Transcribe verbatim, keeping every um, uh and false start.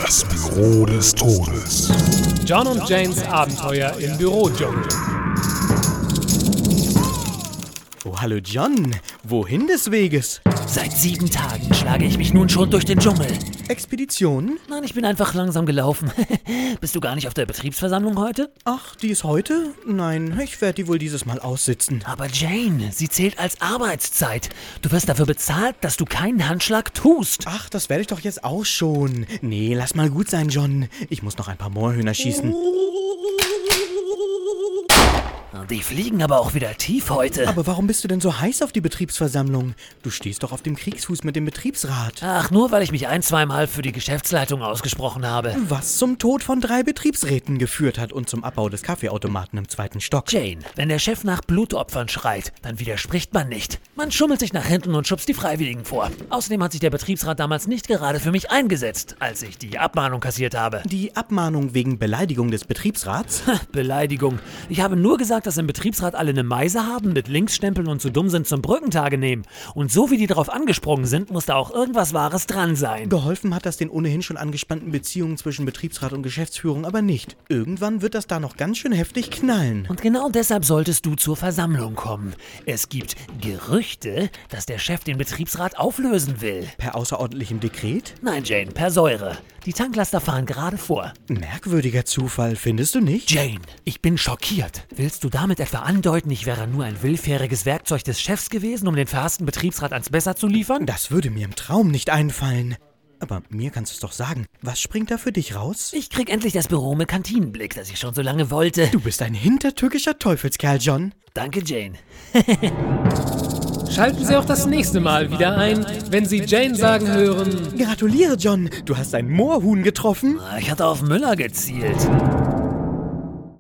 Das Büro des Todes. John und Janes Abenteuer im Bürodschungel. Oh, hallo John. Wohin des Weges? Seit sieben Tagen schlage ich mich nun schon durch den Dschungel. Expedition? Nein, ich bin einfach langsam gelaufen. Bist du gar nicht auf der Betriebsversammlung heute? Ach, die ist heute? Nein, ich werde die wohl dieses Mal aussitzen. Aber Jane, sie zählt als Arbeitszeit. Du wirst dafür bezahlt, dass du keinen Handschlag tust. Ach, das werde ich doch jetzt auch schon. Nee, lass mal gut sein, John. Ich muss noch ein paar Moorhühner schießen. Die fliegen aber auch wieder tief heute. Aber warum bist du denn so heiß auf die Betriebsversammlung? Du stehst doch auf dem Kriegsfuß mit dem Betriebsrat. Ach, nur weil ich mich ein, zweimal für die Geschäftsleitung ausgesprochen habe. Was zum Tod von drei Betriebsräten geführt hat und zum Abbau des Kaffeeautomaten im zweiten Stock. Jane, wenn der Chef nach Blutopfern schreit, dann widerspricht man nicht. Man schummelt sich nach hinten und schubst die Freiwilligen vor. Außerdem hat sich der Betriebsrat damals nicht gerade für mich eingesetzt, als ich die Abmahnung kassiert habe. Die Abmahnung wegen Beleidigung des Betriebsrats? Beleidigung. Ich habe nur gesagt, dass im Betriebsrat alle eine Meise haben, mit Linksstempeln und zu dumm sind zum Brückentage nehmen. Und so wie die darauf angesprungen sind, muss da auch irgendwas Wahres dran sein. Geholfen hat das den ohnehin schon angespannten Beziehungen zwischen Betriebsrat und Geschäftsführung aber nicht. Irgendwann wird das da noch ganz schön heftig knallen. Und genau deshalb solltest du zur Versammlung kommen. Es gibt Gerüchte, dass der Chef den Betriebsrat auflösen will. Per außerordentlichem Dekret? Nein, Jane, per Säure. Die Tanklaster fahren gerade vor. Merkwürdiger Zufall, findest du nicht? Jane, ich bin schockiert. Willst du damit etwa andeuten, ich wäre nur ein willfähriges Werkzeug des Chefs gewesen, um den verhassten Betriebsrat ans Messer zu liefern? Das würde mir im Traum nicht einfallen. Aber mir kannst du es doch sagen. Was springt da für dich raus? Ich krieg endlich das Büro mit Kantinenblick, das ich schon so lange wollte. Du bist ein hintertückischer Teufelskerl, John. Danke, Jane. Schalten Sie auch das nächste Mal wieder ein, wenn Sie Jane sagen hören: Gratuliere, John. Du hast ein Moorhuhn getroffen. Ich hatte auf Müller gezielt.